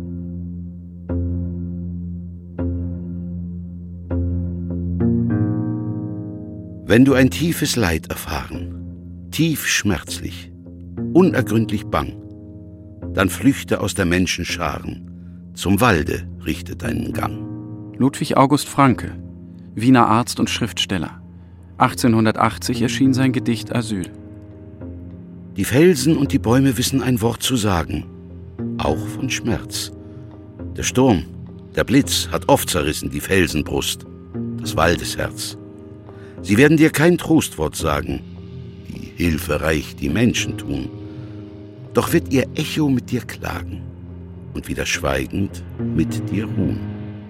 S2: Wenn du ein tiefes Leid erfahren, tief schmerzlich, unergründlich bang, dann flüchte aus der Menschenscharen, zum Walde richte deinen Gang.
S3: Ludwig August Franke, Wiener Arzt und Schriftsteller. 1880 erschien sein Gedicht Asyl.
S2: Die Felsen und die Bäume wissen ein Wort zu sagen, auch von Schmerz. Der Sturm, der Blitz hat oft zerrissen die Felsenbrust, das Waldesherz. Sie werden dir kein Trostwort sagen, wie hilfereich die Menschen tun. Doch wird ihr Echo mit dir klagen und wieder schweigend mit dir ruhen.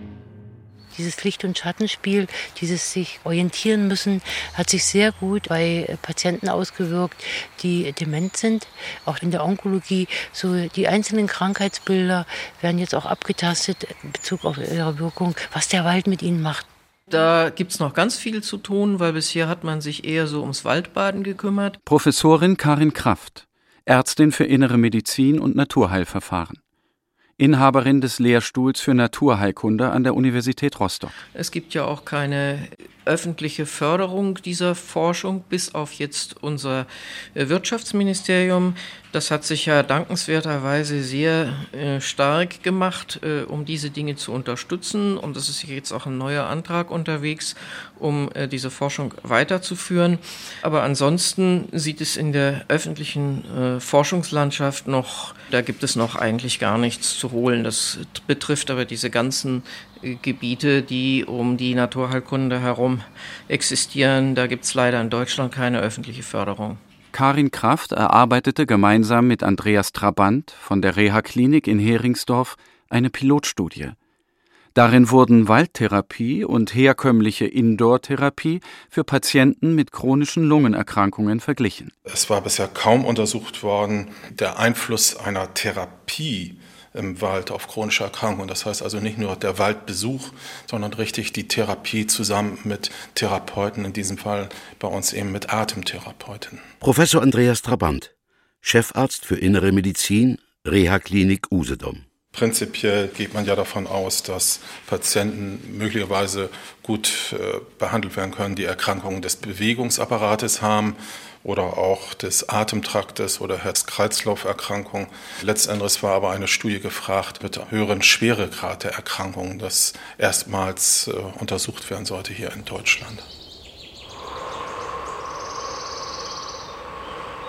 S12: Dieses Licht- und Schattenspiel, dieses sich orientieren müssen, hat sich sehr gut bei Patienten ausgewirkt, die dement sind. Auch in der Onkologie, so die einzelnen Krankheitsbilder werden jetzt auch abgetastet in Bezug auf ihre Wirkung, was der Wald mit ihnen macht.
S13: Da gibt's noch ganz viel zu tun, weil bisher hat man sich eher so ums Waldbaden gekümmert.
S3: Professorin Karin Kraft, Ärztin für Innere Medizin und Naturheilverfahren. Inhaberin des Lehrstuhls für Naturheilkunde an der Universität Rostock.
S13: Es gibt ja auch keine öffentliche Förderung dieser Forschung, bis auf jetzt unser Wirtschaftsministerium. Das hat sich ja dankenswerterweise sehr stark gemacht, um diese Dinge zu unterstützen. Und es ist jetzt auch ein neuer Antrag unterwegs, um diese Forschung weiterzuführen. Aber ansonsten sieht es in der öffentlichen Forschungslandschaft da gibt es noch eigentlich gar nichts zu holen. Das betrifft aber diese ganzen Gebiete, die um die Naturheilkunde herum existieren. Da gibt es leider in Deutschland keine öffentliche Förderung.
S3: Karin Kraft erarbeitete gemeinsam mit Andreas Trabant von der Reha-Klinik in Heringsdorf eine Pilotstudie. Darin wurden Waldtherapie und herkömmliche Indoor-Therapie für Patienten mit chronischen Lungenerkrankungen verglichen.
S14: Es war bisher kaum untersucht worden, der Einfluss einer Therapie im Wald auf chronische Erkrankungen. Das heißt also nicht nur der Waldbesuch, sondern richtig die Therapie zusammen mit Therapeuten, in diesem Fall bei uns eben mit Atemtherapeuten.
S2: Professor Andreas Trabant, Chefarzt für Innere Medizin, Reha-Klinik Usedom.
S14: Prinzipiell geht man ja davon aus, dass Patienten möglicherweise gut behandelt werden können, die Erkrankungen des Bewegungsapparates haben oder auch des Atemtraktes oder Herz-Kreislauf-Erkrankungen. Letztendlich war aber eine Studie gefragt mit höheren Schweregrad der Erkrankungen, das erstmals untersucht werden sollte hier in Deutschland.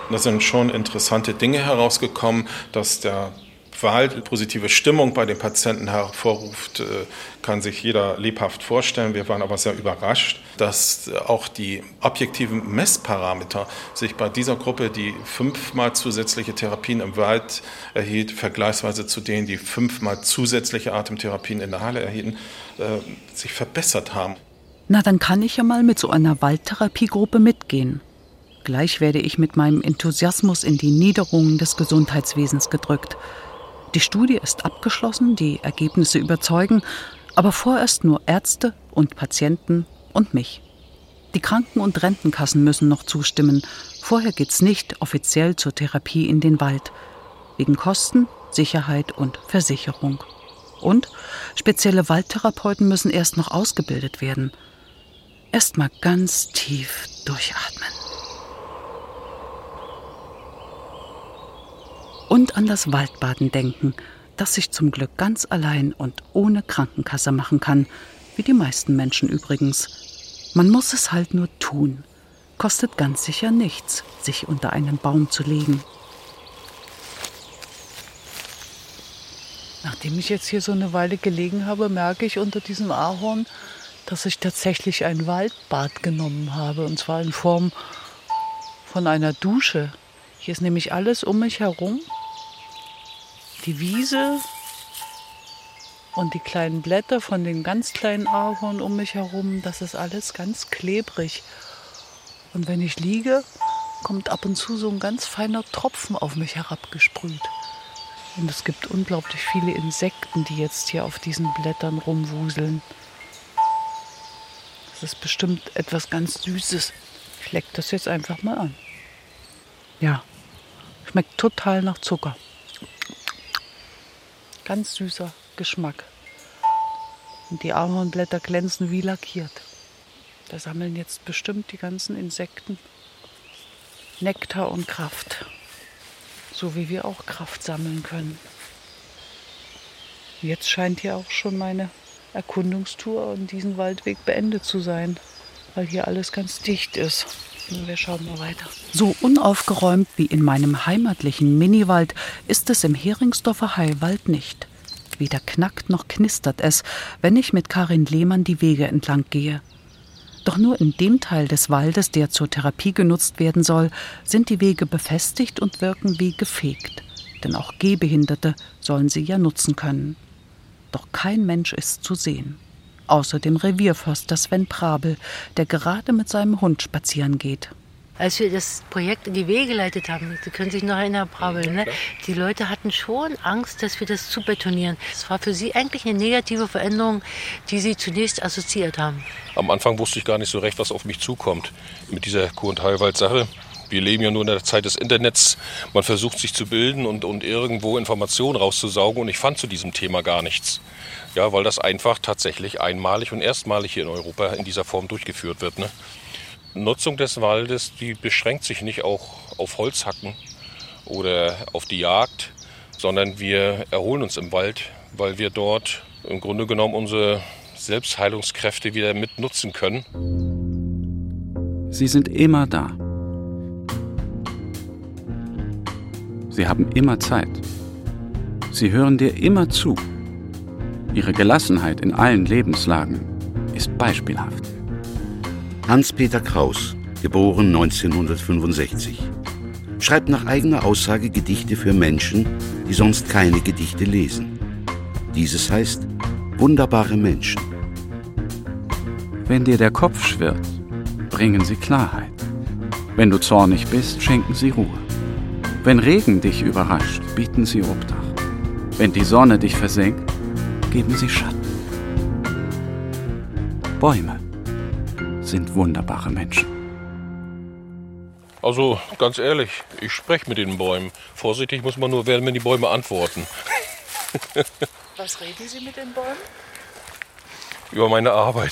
S14: Und da sind schon interessante Dinge herausgekommen, dass der Wald positive Stimmung bei den Patienten hervorruft, kann sich jeder lebhaft vorstellen. Wir waren aber sehr überrascht, dass auch die objektiven Messparameter sich bei dieser Gruppe, die 5-mal zusätzliche Therapien im Wald erhielt, vergleichsweise zu denen, die 5-mal zusätzliche Atemtherapien in der Halle erhielten, sich verbessert haben.
S1: Na, dann kann ich ja mal mit so einer Waldtherapiegruppe mitgehen. Gleich werde ich mit meinem Enthusiasmus in die Niederungen des Gesundheitswesens gedrückt. Die Studie ist abgeschlossen, die Ergebnisse überzeugen, aber vorerst nur Ärzte und Patienten und mich. Die Kranken- und Rentenkassen müssen noch zustimmen. Vorher geht's nicht offiziell zur Therapie in den Wald. Wegen Kosten, Sicherheit und Versicherung. Und spezielle Waldtherapeuten müssen erst noch ausgebildet werden. Erst mal ganz tief durchatmen. Und an das Waldbaden denken, das ich zum Glück ganz allein und ohne Krankenkasse machen kann, wie die meisten Menschen übrigens. Man muss es halt nur tun. Kostet ganz sicher nichts, sich unter einen Baum zu legen. Nachdem ich jetzt hier so eine Weile gelegen habe, merke ich unter diesem Ahorn, dass ich tatsächlich ein Waldbad genommen habe, und zwar in Form von einer Dusche. Hier ist nämlich alles um mich herum. Die Wiese und die kleinen Blätter von den ganz kleinen Ahorn um mich herum, das ist alles ganz klebrig. Und wenn ich liege, kommt ab und zu so ein ganz feiner Tropfen auf mich herabgesprüht. Und es gibt unglaublich viele Insekten, die jetzt hier auf diesen Blättern rumwuseln. Das ist bestimmt etwas ganz Süßes. Ich leck das jetzt einfach mal an. Ja, schmeckt total nach Zucker. Ganz süßer Geschmack. Und die Ahornblätter glänzen wie lackiert. Da sammeln jetzt bestimmt die ganzen Insekten Nektar und Kraft. So wie wir auch Kraft sammeln können. Jetzt scheint hier auch schon meine Erkundungstour und diesen Waldweg beendet zu sein, weil hier alles ganz dicht ist. Wir schauen mal weiter. So unaufgeräumt wie in meinem heimatlichen Miniwald ist es im Heringsdorfer Heilwald nicht. Weder knackt noch knistert es, wenn ich mit Karin Lehmann die Wege entlang gehe. Doch nur in dem Teil des Waldes, der zur Therapie genutzt werden soll, sind die Wege befestigt und wirken wie gefegt. Denn auch Gehbehinderte sollen sie ja nutzen können. Doch kein Mensch ist zu sehen. Außer dem Revierförster Sven Prabel, der gerade mit seinem Hund spazieren geht.
S12: Als wir das Projekt in die Wege geleitet haben, Sie können sich noch erinnern, Prabel, ne? Die Leute hatten schon Angst, dass wir das zubetonieren. Es war für sie eigentlich eine negative Veränderung, die sie zunächst assoziiert haben.
S15: Am Anfang wusste ich gar nicht so recht, was auf mich zukommt mit dieser Kur- und Heilwald-Sache. Wir leben ja nur in der Zeit des Internets. Man versucht sich zu bilden und irgendwo Informationen rauszusaugen. Und ich fand zu diesem Thema gar nichts. Ja, weil das einfach tatsächlich einmalig und erstmalig hier in Europa in dieser Form durchgeführt wird. Ne? Nutzung des Waldes, die beschränkt sich nicht auch auf Holzhacken oder auf die Jagd, sondern wir erholen uns im Wald, weil wir dort im Grunde genommen unsere Selbstheilungskräfte wieder mit nutzen können.
S3: Sie sind immer da. Sie haben immer Zeit. Sie hören dir immer zu. Ihre Gelassenheit in allen Lebenslagen ist beispielhaft.
S2: Hans-Peter Kraus, geboren 1965, schreibt nach eigener Aussage Gedichte für Menschen, die sonst keine Gedichte lesen. Dieses heißt Wunderbare Menschen.
S3: Wenn dir der Kopf schwirrt, bringen sie Klarheit. Wenn du zornig bist, schenken sie Ruhe. Wenn Regen dich überrascht, bieten sie Obdach. Wenn die Sonne dich versenkt, geben sie Schatten. Bäume sind wunderbare Menschen.
S15: Also ganz ehrlich, ich spreche mit den Bäumen. Vorsichtig muss man nur werden, wenn die Bäume antworten.
S12: Was reden Sie mit den Bäumen?
S15: Über meine Arbeit.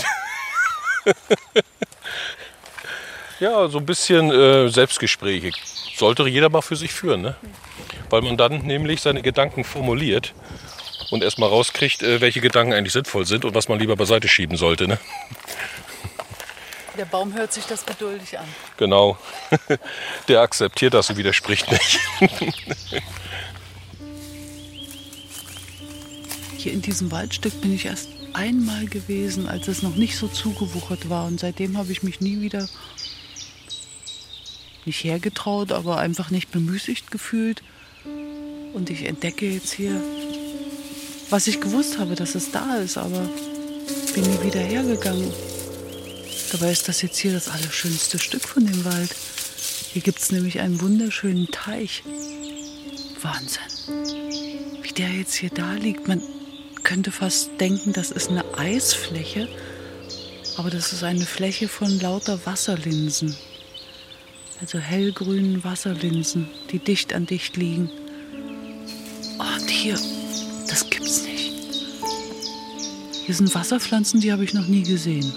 S15: Ja, so ein bisschen Selbstgespräche. Sollte jeder mal für sich führen, ne? Weil man dann nämlich seine Gedanken formuliert und erstmal rauskriegt, welche Gedanken eigentlich sinnvoll sind und was man lieber beiseite schieben sollte. Ne?
S1: Der Baum hört sich das geduldig an.
S15: Genau. Der akzeptiert das und widerspricht nicht.
S1: Hier in diesem Waldstück bin ich erst einmal gewesen, als es noch nicht so zugewuchert war. Und seitdem habe ich mich nie wieder nicht hergetraut, aber einfach nicht bemüßigt gefühlt. Und ich entdecke jetzt hier, was ich gewusst habe, dass es da ist, aber bin nie wieder hergegangen. Dabei ist das jetzt hier das allerschönste Stück von dem Wald. Hier gibt es nämlich einen wunderschönen Teich. Wahnsinn. Wie der jetzt hier da liegt. Man könnte fast denken, das ist eine Eisfläche. Aber das ist eine Fläche von lauter Wasserlinsen. Also hellgrünen Wasserlinsen, die dicht an dicht liegen. Oh, und hier, das gibt's nicht. Hier sind Wasserpflanzen, die habe ich noch nie gesehen.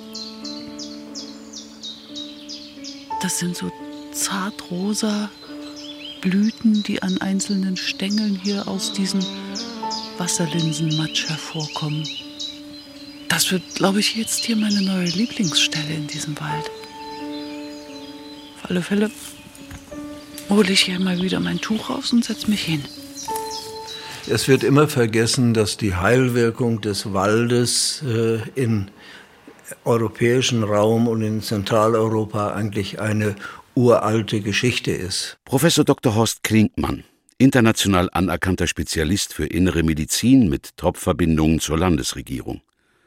S1: Das sind so zartrosa Blüten, die an einzelnen Stängeln hier aus diesem Wasserlinsenmatsch hervorkommen. Das wird, glaube ich, jetzt hier meine neue Lieblingsstelle in diesem Wald. Auf alle Fälle hole ich hier mal wieder mein Tuch raus und setze mich hin.
S16: Es wird immer vergessen, dass die Heilwirkung des Waldes in europäischen Raum und in Zentraleuropa eigentlich eine uralte Geschichte ist.
S2: Professor Dr. Horst Klinkmann, international anerkannter Spezialist für innere Medizin mit Top-Verbindungen zur Landesregierung.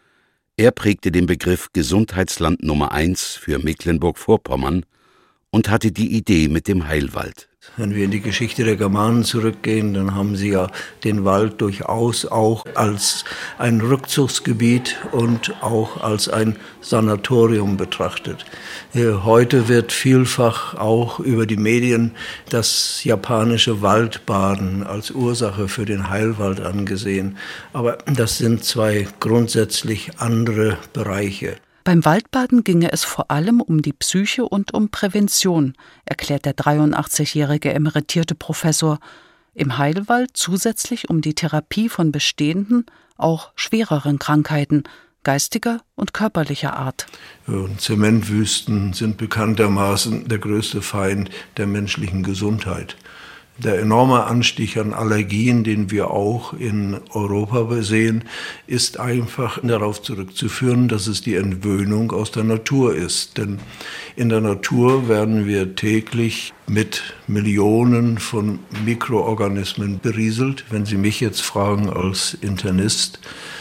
S2: Er prägte den Begriff Gesundheitsland Nummer 1 für Mecklenburg-Vorpommern und hatte die Idee mit dem Heilwald.
S16: Wenn wir in die Geschichte der Germanen zurückgehen, dann haben sie ja den Wald durchaus auch als ein Rückzugsgebiet und auch als ein Sanatorium betrachtet. Heute wird vielfach auch über die Medien das japanische Waldbaden als Ursache für den Heilwald angesehen. Aber das sind zwei grundsätzlich andere Bereiche.
S1: Beim Waldbaden ginge es vor allem um die Psyche und um Prävention, erklärt der 83-jährige emeritierte Professor. Im Heilwald zusätzlich um die Therapie von bestehenden, auch schwereren Krankheiten, geistiger und körperlicher Art.
S16: Und Zementwüsten sind bekanntermaßen der größte Feind der menschlichen Gesundheit. Der enorme Anstieg an Allergien, den wir auch in Europa sehen, ist einfach darauf zurückzuführen, dass es die Entwöhnung aus der Natur ist. Denn in der Natur werden wir täglich mit Millionen von Mikroorganismen berieselt. Wenn Sie mich jetzt fragen als Internist,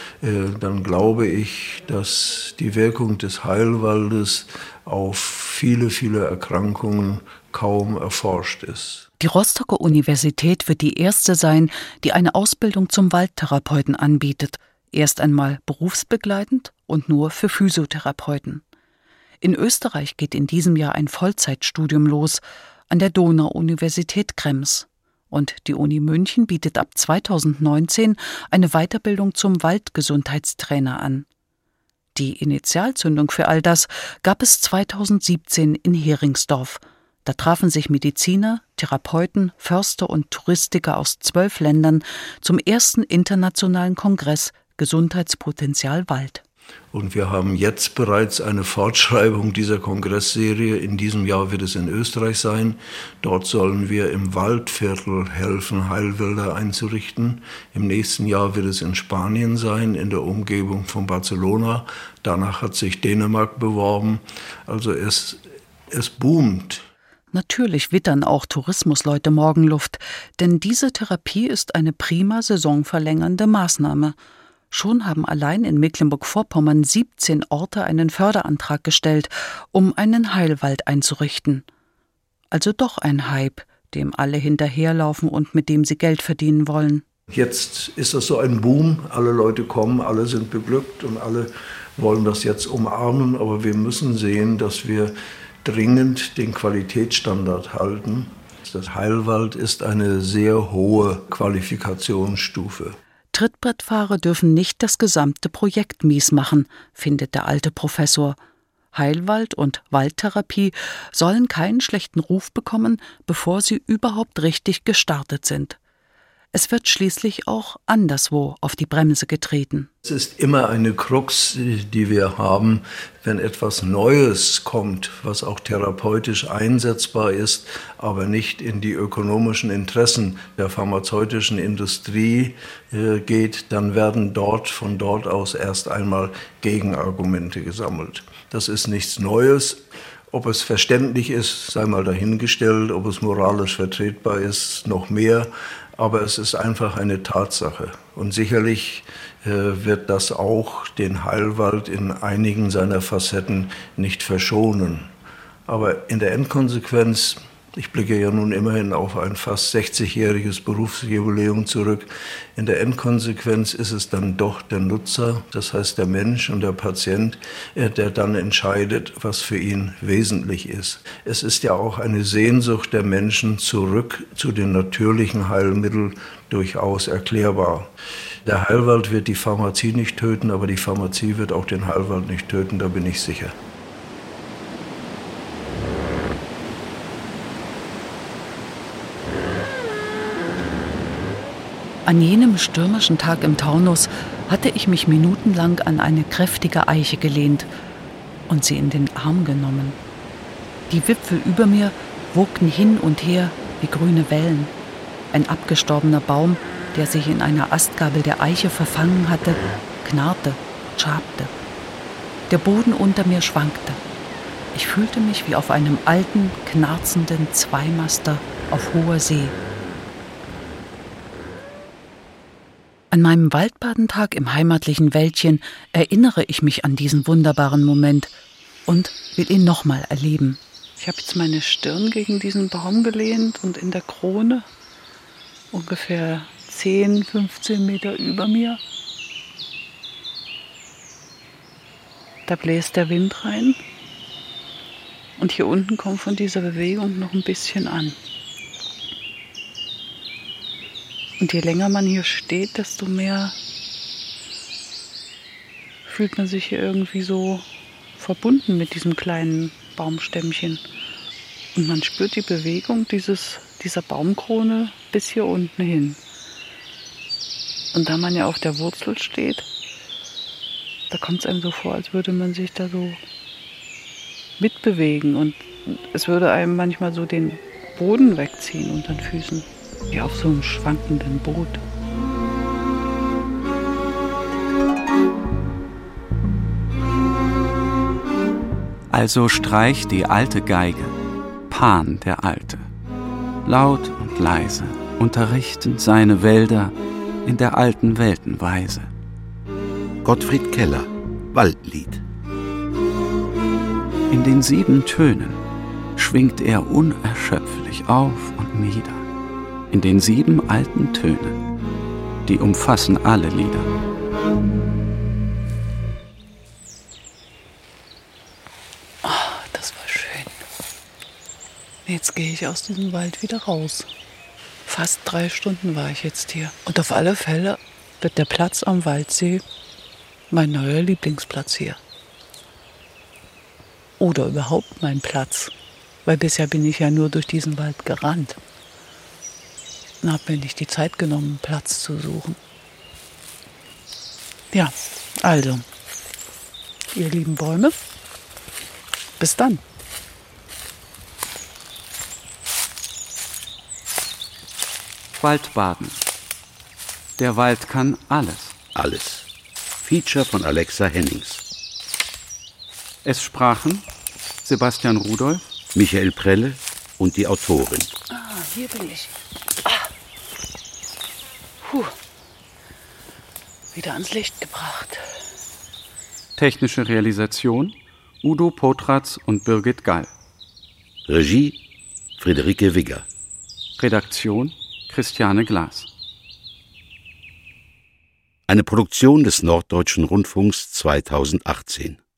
S16: dann glaube ich, dass die Wirkung des Heilwaldes auf viele, viele Erkrankungen kaum erforscht ist.
S1: Die Rostocker Universität wird die erste sein, die eine Ausbildung zum Waldtherapeuten anbietet. Erst einmal berufsbegleitend und nur für Physiotherapeuten. In Österreich geht in diesem Jahr ein Vollzeitstudium los, an der Donau-Universität Krems. Und die Uni München bietet ab 2019 eine Weiterbildung zum Waldgesundheitstrainer an. Die Initialzündung für all das gab es 2017 in Heringsdorf. Da trafen sich Mediziner, Therapeuten, Förster und Touristiker aus 12 Ländern zum ersten internationalen Kongress Gesundheitspotenzial Wald.
S16: Und wir haben jetzt bereits eine Fortschreibung dieser Kongressserie. In diesem Jahr wird es in Österreich sein. Dort sollen wir im Waldviertel helfen, Heilwälder einzurichten. Im nächsten Jahr wird es in Spanien sein, in der Umgebung von Barcelona. Danach hat sich Dänemark beworben. Also es boomt.
S1: Natürlich wittern auch Tourismusleute Morgenluft, denn diese Therapie ist eine prima saisonverlängernde Maßnahme. Schon haben allein in Mecklenburg-Vorpommern 17 Orte einen Förderantrag gestellt, um einen Heilwald einzurichten. Also doch ein Hype, dem alle hinterherlaufen und mit dem sie Geld verdienen wollen.
S16: Jetzt ist das so ein Boom, alle Leute kommen, alle sind beglückt und alle wollen das jetzt umarmen, aber wir müssen sehen, dass wir dringend den Qualitätsstandard halten. Das Heilwald ist eine sehr hohe Qualifikationsstufe.
S1: Trittbrettfahrer dürfen nicht das gesamte Projekt mies machen, findet der alte Professor. Heilwald und Waldtherapie sollen keinen schlechten Ruf bekommen, bevor sie überhaupt richtig gestartet sind. Es wird schließlich auch anderswo auf die Bremse getreten.
S16: Es ist immer eine Krux, die wir haben, wenn etwas Neues kommt, was auch therapeutisch einsetzbar ist, aber nicht in die ökonomischen Interessen der pharmazeutischen Industrie geht, dann werden von dort aus erst einmal Gegenargumente gesammelt. Das ist nichts Neues. Ob es verständlich ist, sei mal dahingestellt, ob es moralisch vertretbar ist, noch mehr. Aber es ist einfach eine Tatsache. Und sicherlich wird das auch den Heilwald in einigen seiner Facetten nicht verschonen. Aber in der Endkonsequenz, ich blicke ja nun immerhin auf ein fast 60-jähriges Berufsjubiläum zurück, in der Endkonsequenz ist es dann doch der Nutzer, das heißt der Mensch und der Patient, der dann entscheidet, was für ihn wesentlich ist. Es ist ja auch eine Sehnsucht der Menschen zurück zu den natürlichen Heilmitteln durchaus erklärbar. Der Heilwald wird die Pharmazie nicht töten, aber die Pharmazie wird auch den Heilwald nicht töten, da bin ich sicher.
S1: An jenem stürmischen Tag im Taunus hatte ich mich minutenlang an eine kräftige Eiche gelehnt und sie in den Arm genommen. Die Wipfel über mir wogten hin und her wie grüne Wellen. Ein abgestorbener Baum, der sich in einer Astgabel der Eiche verfangen hatte, knarrte, schabte. Der Boden unter mir schwankte. Ich fühlte mich wie auf einem alten, knarzenden Zweimaster auf hoher See. An meinem Waldbadentag im heimatlichen Wäldchen erinnere ich mich an diesen wunderbaren Moment und will ihn nochmal erleben. Ich habe jetzt meine Stirn gegen diesen Baum gelehnt und in der Krone, ungefähr 10, 15 Meter über mir, da bläst der Wind rein und hier unten kommt von dieser Bewegung noch ein bisschen an. Und je länger man hier steht, desto mehr fühlt man sich hier irgendwie so verbunden mit diesem kleinen Baumstämmchen. Und man spürt die Bewegung dieser Baumkrone bis hier unten hin. Und da man ja auf der Wurzel steht, da kommt es einem so vor, als würde man sich da so mitbewegen. Und es würde einem manchmal so den Boden wegziehen unter den Füßen. Wie auf so einem schwankenden Boot.
S3: Also streicht die alte Geige, Pan der Alte, laut und leise, unterrichtend seine Wälder in der alten Weltenweise.
S2: Gottfried Keller, Waldlied.
S3: In den 7 Tönen schwingt er unerschöpflich auf und nieder. In den 7 alten Tönen, die umfassen alle Lieder.
S1: Oh, das war schön. Jetzt gehe ich aus diesem Wald wieder raus. Fast 3 Stunden war ich jetzt hier. Und auf alle Fälle wird der Platz am Waldsee mein neuer Lieblingsplatz hier. Oder überhaupt mein Platz. Weil bisher bin ich ja nur durch diesen Wald gerannt. Und habe mir nicht die Zeit genommen, Platz zu suchen. Ja, also, ihr lieben Bäume, bis dann.
S3: Waldbaden. Der Wald kann alles.
S2: Alles. Feature von Alexa Hennings.
S3: Es sprachen Sebastian Rudolph,
S2: Michael Prelle und die Autorin.
S1: Hier bin ich. Wieder ans Licht gebracht.
S3: Technische Realisation Udo Potratz und Birgit Gall.
S2: Regie Friederike Wigger.
S3: Redaktion Christiane Glas.
S2: Eine Produktion des Norddeutschen Rundfunks 2018.